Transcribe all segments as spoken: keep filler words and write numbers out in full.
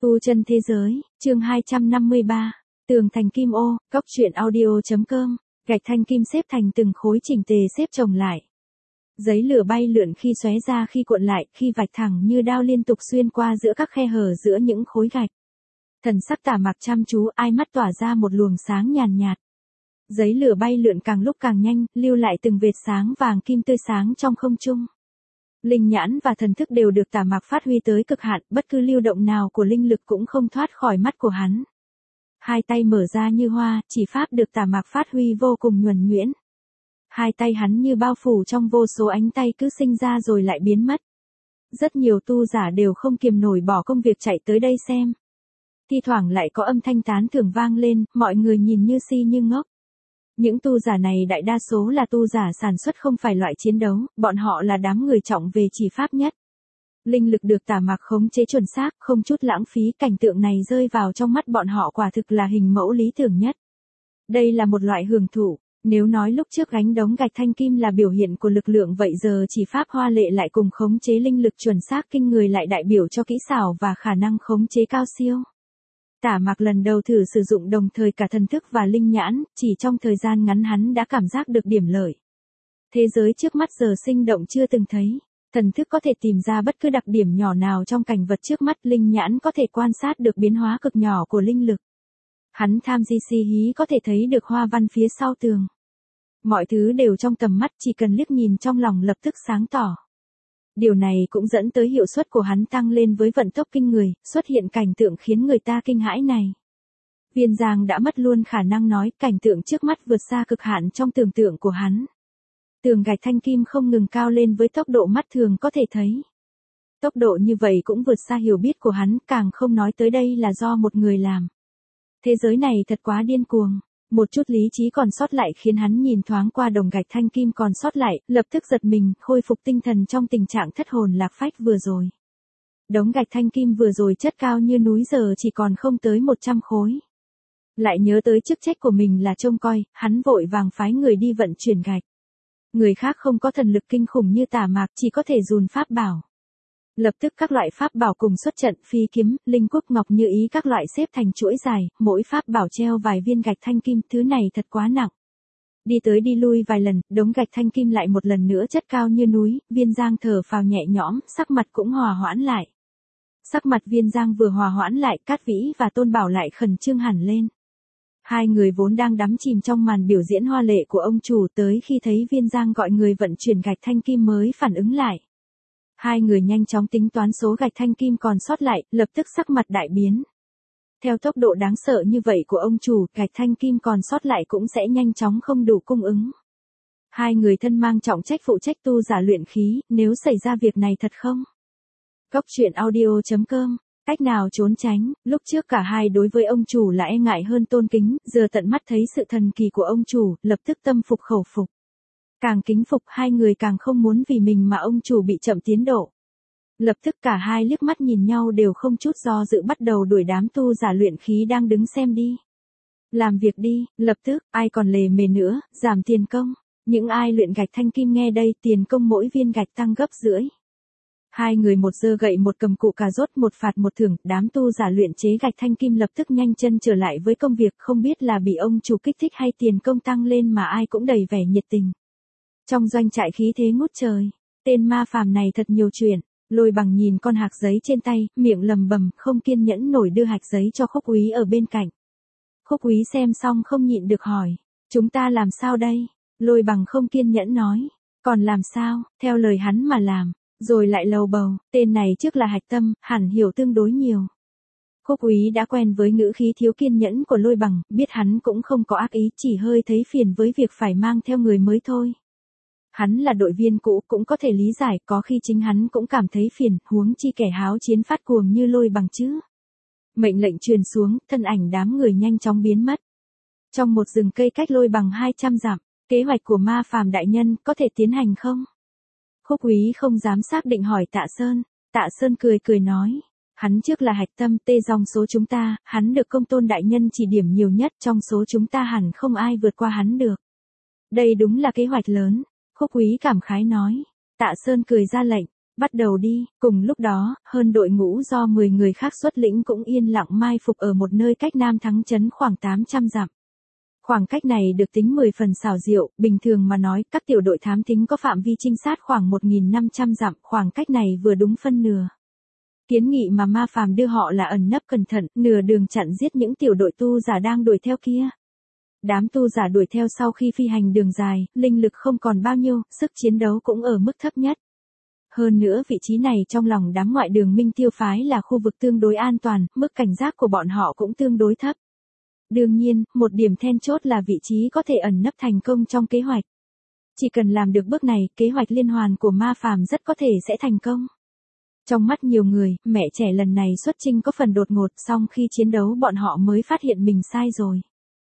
Tu chân thế giới, chương hai trăm năm mươi ba, tường thành kim ô, góc truyện audio.com, gạch thanh kim xếp thành từng khối chỉnh tề xếp chồng lại. Giấy lửa bay lượn khi xóe ra khi cuộn lại, khi vạch thẳng như đao liên tục xuyên qua giữa các khe hở giữa những khối gạch. Thần sắc Tả Mạc chăm chú, ai mắt tỏa ra một luồng sáng nhàn nhạt. Giấy lửa bay lượn càng lúc càng nhanh, lưu lại từng vệt sáng vàng kim tươi sáng trong không trung. Linh nhãn và thần thức đều được Tả Mạc phát huy tới cực hạn, bất cứ lưu động nào của linh lực cũng không thoát khỏi mắt của hắn. Hai tay mở ra như hoa, chỉ pháp được Tả Mạc phát huy vô cùng nhuần nhuyễn. Hai tay hắn như bao phủ trong vô số ánh tay cứ sinh ra rồi lại biến mất. Rất nhiều tu giả đều không kiềm nổi bỏ công việc chạy tới đây xem. Thi thoảng lại có âm thanh tán thưởng vang lên, mọi người nhìn như si như ngốc. Những tu giả này đại đa số là tu giả sản xuất không phải loại chiến đấu, bọn họ là đám người trọng về chỉ pháp nhất. Linh lực được Tả Mạc khống chế chuẩn xác, không chút lãng phí, cảnh tượng này rơi vào trong mắt bọn họ quả thực là hình mẫu lý tưởng nhất. Đây là một loại hưởng thụ, nếu nói lúc trước gánh đống gạch thanh kim là biểu hiện của lực lượng vậy giờ chỉ pháp hoa lệ lại cùng khống chế linh lực chuẩn xác kinh người lại đại biểu cho kỹ xảo và khả năng khống chế cao siêu. Tả Mạc lần đầu thử sử dụng đồng thời cả thần thức và linh nhãn, chỉ trong thời gian ngắn hắn đã cảm giác được điểm lợi. Thế giới trước mắt giờ sinh động chưa từng thấy, thần thức có thể tìm ra bất cứ đặc điểm nhỏ nào trong cảnh vật trước mắt, linh nhãn có thể quan sát được biến hóa cực nhỏ của linh lực. Hắn tham di si hí có thể thấy được hoa văn phía sau tường. Mọi thứ đều trong tầm mắt, chỉ cần liếc nhìn trong lòng lập tức sáng tỏ. Điều này cũng dẫn tới hiệu suất của hắn tăng lên với vận tốc kinh người, xuất hiện cảnh tượng khiến người ta kinh hãi này. Viên Giang đã mất luôn khả năng nói, cảnh tượng trước mắt vượt xa cực hạn trong tưởng tượng của hắn. Tường gạch thanh kim không ngừng cao lên với tốc độ mắt thường có thể thấy. Tốc độ như vậy cũng vượt xa hiểu biết của hắn, càng không nói tới đây là do một người làm. Thế giới này thật quá điên cuồng. Một chút lý trí còn sót lại khiến hắn nhìn thoáng qua đồng gạch thanh kim còn sót lại, lập tức giật mình, khôi phục tinh thần trong tình trạng thất hồn lạc phách vừa rồi. Đống gạch thanh kim vừa rồi chất cao như núi giờ chỉ còn không tới một trăm khối. Lại nhớ tới chức trách của mình là trông coi, hắn vội vàng phái người đi vận chuyển gạch. Người khác không có thần lực kinh khủng như Tả Mạc, chỉ có thể dùn pháp bảo. Lập tức các loại pháp bảo cùng xuất trận, phi kiếm, linh cúc ngọc như ý các loại xếp thành chuỗi dài, mỗi pháp bảo treo vài viên gạch thanh kim, thứ này thật quá nặng. Đi tới đi lui vài lần, đống gạch thanh kim lại một lần nữa chất cao như núi, Viên Giang thở phào nhẹ nhõm, sắc mặt cũng hòa hoãn lại. Sắc mặt Viên Giang vừa hòa hoãn lại, Cát Vĩ và Tôn Bảo lại khẩn trương hẳn lên. Hai người vốn đang đắm chìm trong màn biểu diễn hoa lệ của ông chủ, tới khi thấy Viên Giang gọi người vận chuyển gạch thanh kim mới phản ứng lại. Hai người nhanh chóng tính toán số gạch thanh kim còn sót lại, lập tức sắc mặt đại biến. Theo tốc độ đáng sợ như vậy của ông chủ, gạch thanh kim còn sót lại cũng sẽ nhanh chóng không đủ cung ứng. Hai người thân mang trọng trách phụ trách tu giả luyện khí, nếu xảy ra việc này thật không? Góc truyện audio.com, cách nào trốn tránh, lúc trước cả hai đối với ông chủ là e ngại hơn tôn kính, giờ tận mắt thấy sự thần kỳ của ông chủ, lập tức tâm phục khẩu phục. Càng kính phục, hai người càng không muốn vì mình mà ông chủ bị chậm tiến độ. Lập tức cả hai liếc mắt nhìn nhau đều không chút do dự bắt đầu đuổi đám tu giả luyện khí đang đứng xem đi. Làm việc đi, lập tức, ai còn lề mề nữa, giảm tiền công. Những ai luyện gạch thanh kim nghe đây, tiền công mỗi viên gạch tăng gấp rưỡi. Hai người một giơ gậy một cầm cụ cà rốt một phạt một thưởng, đám tu giả luyện chế gạch thanh kim lập tức nhanh chân trở lại với công việc, không biết là bị ông chủ kích thích hay tiền công tăng lên mà ai cũng đầy vẻ nhiệt tình. Trong doanh trại khí thế ngút trời, tên ma phàm này thật nhiều chuyện. Lôi Bằng nhìn con hạc giấy trên tay, miệng lầm bầm, không kiên nhẫn nổi đưa hạc giấy cho Khúc Úy ở bên cạnh. Khúc Úy xem xong không nhịn được hỏi, chúng ta làm sao đây? Lôi Bằng không kiên nhẫn nói, còn làm sao, theo lời hắn mà làm, rồi lại lầu bầu, tên này trước là hạch tâm, hẳn hiểu tương đối nhiều. Khúc Úy đã quen với ngữ khí thiếu kiên nhẫn của Lôi Bằng, biết hắn cũng không có ác ý, chỉ hơi thấy phiền với việc phải mang theo người mới thôi. Hắn là đội viên cũ cũng có thể lý giải, có khi chính hắn cũng cảm thấy phiền, huống chi kẻ háo chiến phát cuồng như Lôi Bằng chứ. Mệnh lệnh truyền xuống, thân ảnh đám người nhanh chóng biến mất. Trong một rừng cây cách Lôi Bằng hai trăm dặm, kế hoạch của ma phàm đại nhân có thể tiến hành không? Khúc Úy không dám xác định hỏi Tạ Sơn, Tạ Sơn cười cười nói, hắn trước là hạch tâm tê dòng số chúng ta, hắn được Công Tôn đại nhân chỉ điểm nhiều nhất, trong số chúng ta hẳn không ai vượt qua hắn được. Đây đúng là kế hoạch lớn. Khúc Úy cảm khái nói. Tạ Sơn cười ra lệnh, Bắt đầu đi, cùng lúc đó, hơn đội ngũ do mười người khác xuất lĩnh cũng yên lặng mai phục ở một nơi cách Nam Thắng Trấn khoảng tám trăm dặm. Khoảng cách này được tính mười phần xảo diệu, bình thường mà nói, các tiểu đội thám thính có phạm vi trinh sát khoảng một nghìn năm trăm dặm, khoảng cách này vừa đúng phân nửa. Kiến nghị mà Ma Phàm đưa họ là ẩn nấp cẩn thận, nửa đường chặn giết những tiểu đội tu giả đang đuổi theo kia. Đám tu giả đuổi theo sau khi phi hành đường dài, linh lực không còn bao nhiêu, sức chiến đấu cũng ở mức thấp nhất. Hơn nữa vị trí này trong lòng đám ngoại đường Minh Tiêu phái là khu vực tương đối an toàn, mức cảnh giác của bọn họ cũng tương đối thấp. Đương nhiên, một điểm then chốt là vị trí có thể ẩn nấp thành công trong kế hoạch. Chỉ cần làm được bước này, kế hoạch liên hoàn của Ma Phàm rất có thể sẽ thành công. Trong mắt nhiều người, mẹ trẻ lần này xuất chinh có phần đột ngột, song khi chiến đấu bọn họ mới phát hiện mình sai rồi.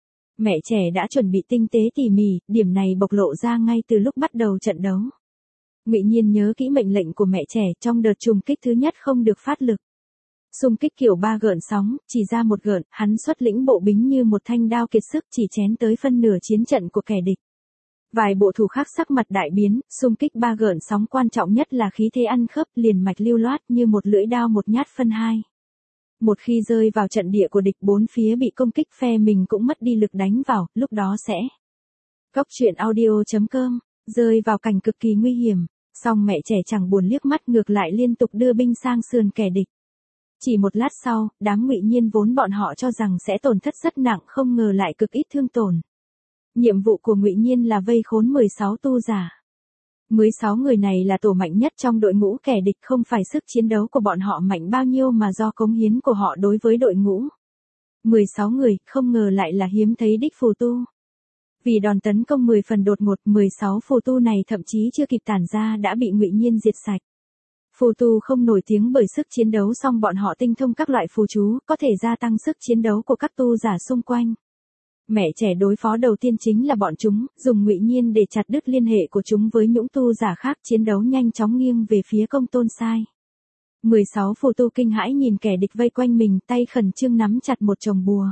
Mẹ trẻ đã chuẩn bị tinh tế tỉ mỉ, điểm này bộc lộ ra ngay từ lúc bắt đầu trận đấu. Ngụy Nhiên nhớ kỹ mệnh lệnh của mẹ trẻ trong đợt trùng kích thứ nhất không được phát lực. Xung kích kiểu ba gợn sóng, chỉ ra một gợn, hắn xuất lĩnh bộ bính như một thanh đao kiệt sức chỉ chén tới phân nửa chiến trận của kẻ địch. Vài bộ thủ khác sắc mặt đại biến, xung kích ba gợn sóng quan trọng nhất là khí thế ăn khớp liền mạch lưu loát như một lưỡi đao một nhát phân hai. Một khi rơi vào trận địa của địch bốn phía bị công kích phe mình cũng mất đi lực đánh vào, lúc đó sẽ. Cốc truyện audio chấm com, rơi vào cảnh cực kỳ nguy hiểm, song mẹ trẻ chẳng buồn liếc mắt ngược lại liên tục đưa binh sang sườn kẻ địch. Chỉ một lát sau, đám Ngụy Nhiên vốn bọn họ cho rằng sẽ tổn thất rất nặng không ngờ lại cực ít thương tổn. Nhiệm vụ của Ngụy Nhiên là vây khốn mười sáu tu giả. mười sáu người này là tổ mạnh nhất trong đội ngũ kẻ địch, không phải sức chiến đấu của bọn họ mạnh bao nhiêu mà do cống hiến của họ đối với đội ngũ. mười sáu người, không ngờ lại là hiếm thấy đích phù tu. Vì đòn tấn công mười phần đột ngột, mười sáu phù tu này thậm chí chưa kịp tản ra đã bị Ngụy Nhiên diệt sạch. Phù tu không nổi tiếng bởi sức chiến đấu song bọn họ tinh thông các loại phù chú, có thể gia tăng sức chiến đấu của các tu giả xung quanh. Mẹ trẻ đối phó đầu tiên chính là bọn chúng, dùng Ngụy Nhiên để chặt đứt liên hệ của chúng với những tu giả khác, chiến đấu nhanh chóng nghiêng về phía Công Tôn Sai. mười sáu phù tu kinh hãi nhìn kẻ địch vây quanh mình, tay khẩn trương nắm chặt một chồng bùa.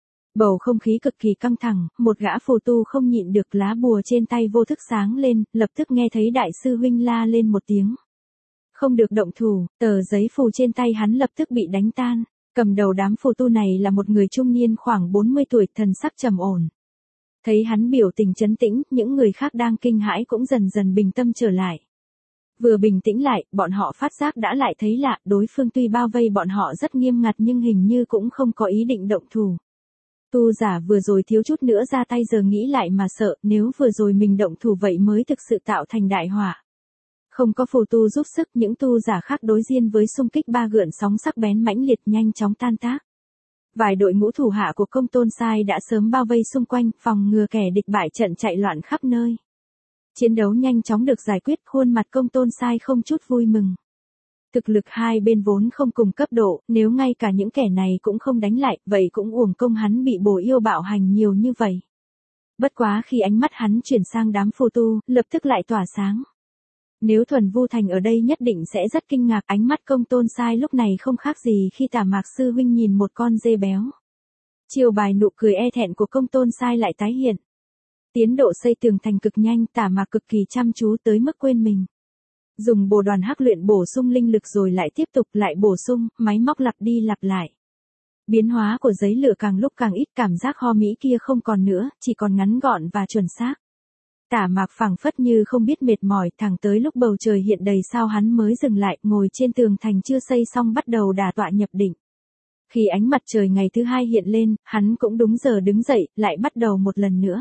Bầu không khí cực kỳ căng thẳng, một gã phù tu không nhịn được, lá bùa trên tay vô thức sáng lên, lập tức nghe thấy đại sư huynh la lên một tiếng. Không được động thủ, tờ giấy phù trên tay hắn lập tức bị đánh tan. Cầm đầu đám phù tu này là một người trung niên khoảng bốn mươi tuổi, thần sắc trầm ổn. Thấy hắn biểu tình trấn tĩnh, những người khác đang kinh hãi cũng dần dần bình tâm trở lại. Vừa bình tĩnh lại, bọn họ phát giác đã lại thấy lạ, đối phương tuy bao vây bọn họ rất nghiêm ngặt nhưng hình như cũng không có ý định động thủ. Tu giả vừa rồi thiếu chút nữa ra tay giờ nghĩ lại mà sợ, nếu vừa rồi mình động thủ vậy mới thực sự tạo thành đại họa. Không có phù tu giúp sức, những tu giả khác đối diện với xung kích ba gợn sóng sắc bén mãnh liệt nhanh chóng tan tác. Vài đội ngũ thủ hạ của Công Tôn Sai đã sớm bao vây xung quanh, phòng ngừa kẻ địch bại trận chạy loạn khắp nơi. Chiến đấu nhanh chóng được giải quyết, khuôn mặt Công Tôn Sai không chút vui mừng. Thực lực hai bên vốn không cùng cấp độ, nếu ngay cả những kẻ này cũng không đánh lại, vậy cũng uổng công hắn bị bổ yêu bạo hành nhiều như vậy. Bất quá khi ánh mắt hắn chuyển sang đám phù tu, lập tức lại tỏa sáng. Nếu Thuần Vu Thành ở đây nhất định sẽ rất kinh ngạc, ánh mắt Công Tôn Sai lúc này không khác gì khi Tả Mạc sư huynh nhìn một con dê béo. Chiều bài nụ cười e thẹn của Công Tôn Sai lại tái hiện. Tiến độ xây tường thành cực nhanh, Tả Mạc cực kỳ chăm chú tới mức quên mình. Dùng bồ đoàn hắc luyện bổ sung linh lực rồi lại tiếp tục lại bổ sung, máy móc lặp đi lặp lại. Biến hóa của giấy lửa càng lúc càng ít, cảm giác ho mỹ kia không còn nữa, chỉ còn ngắn gọn và chuẩn xác. Tả Mạc phảng phất như không biết mệt mỏi, thẳng tới lúc bầu trời hiện đầy sao hắn mới dừng lại, ngồi trên tường thành chưa xây xong bắt đầu đả tọa nhập định. Khi ánh mặt trời ngày thứ hai hiện lên, hắn cũng đúng giờ đứng dậy, lại bắt đầu một lần nữa.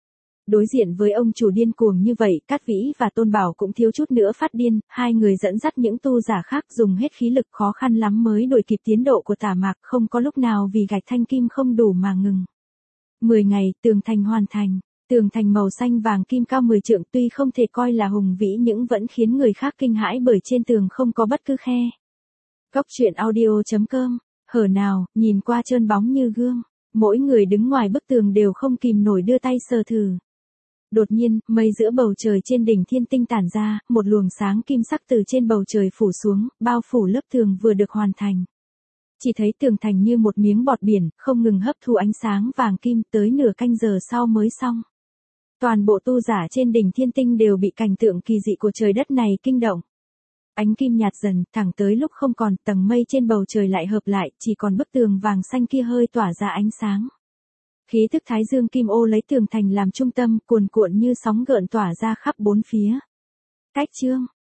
Đối diện với ông chủ điên cuồng như vậy, Cát Vĩ và Tôn Bảo cũng thiếu chút nữa phát điên, hai người dẫn dắt những tu giả khác dùng hết khí lực, khó khăn lắm mới đuổi kịp tiến độ của Tả Mạc, không có lúc nào vì gạch thanh kim không đủ mà ngừng. mười ngày, tường thành hoàn thành. Tường thành màu xanh vàng kim cao mười trượng tuy không thể coi là hùng vĩ nhưng vẫn khiến người khác kinh hãi bởi trên tường không có bất cứ khe. Cốc truyện audio chấm com, hở nào, nhìn qua trơn bóng như gương, mỗi người đứng ngoài bức tường đều không kìm nổi đưa tay sờ thử. Đột nhiên, mây giữa bầu trời trên đỉnh thiên tinh tản ra, một luồng sáng kim sắc từ trên bầu trời phủ xuống, bao phủ lớp tường vừa được hoàn thành. Chỉ thấy tường thành như một miếng bọt biển, không ngừng hấp thu ánh sáng vàng kim, tới nửa canh giờ sau mới xong. Toàn bộ tu giả trên đỉnh thiên tinh đều bị cảnh tượng kỳ dị của trời đất này kinh động. Ánh kim nhạt dần, thẳng tới lúc không còn, tầng mây trên bầu trời lại hợp lại, chỉ còn bức tường vàng xanh kia hơi tỏa ra ánh sáng. Khí thức thái dương kim ô lấy tường thành làm trung tâm, cuồn cuộn như sóng gợn tỏa ra khắp bốn phía. Cách chương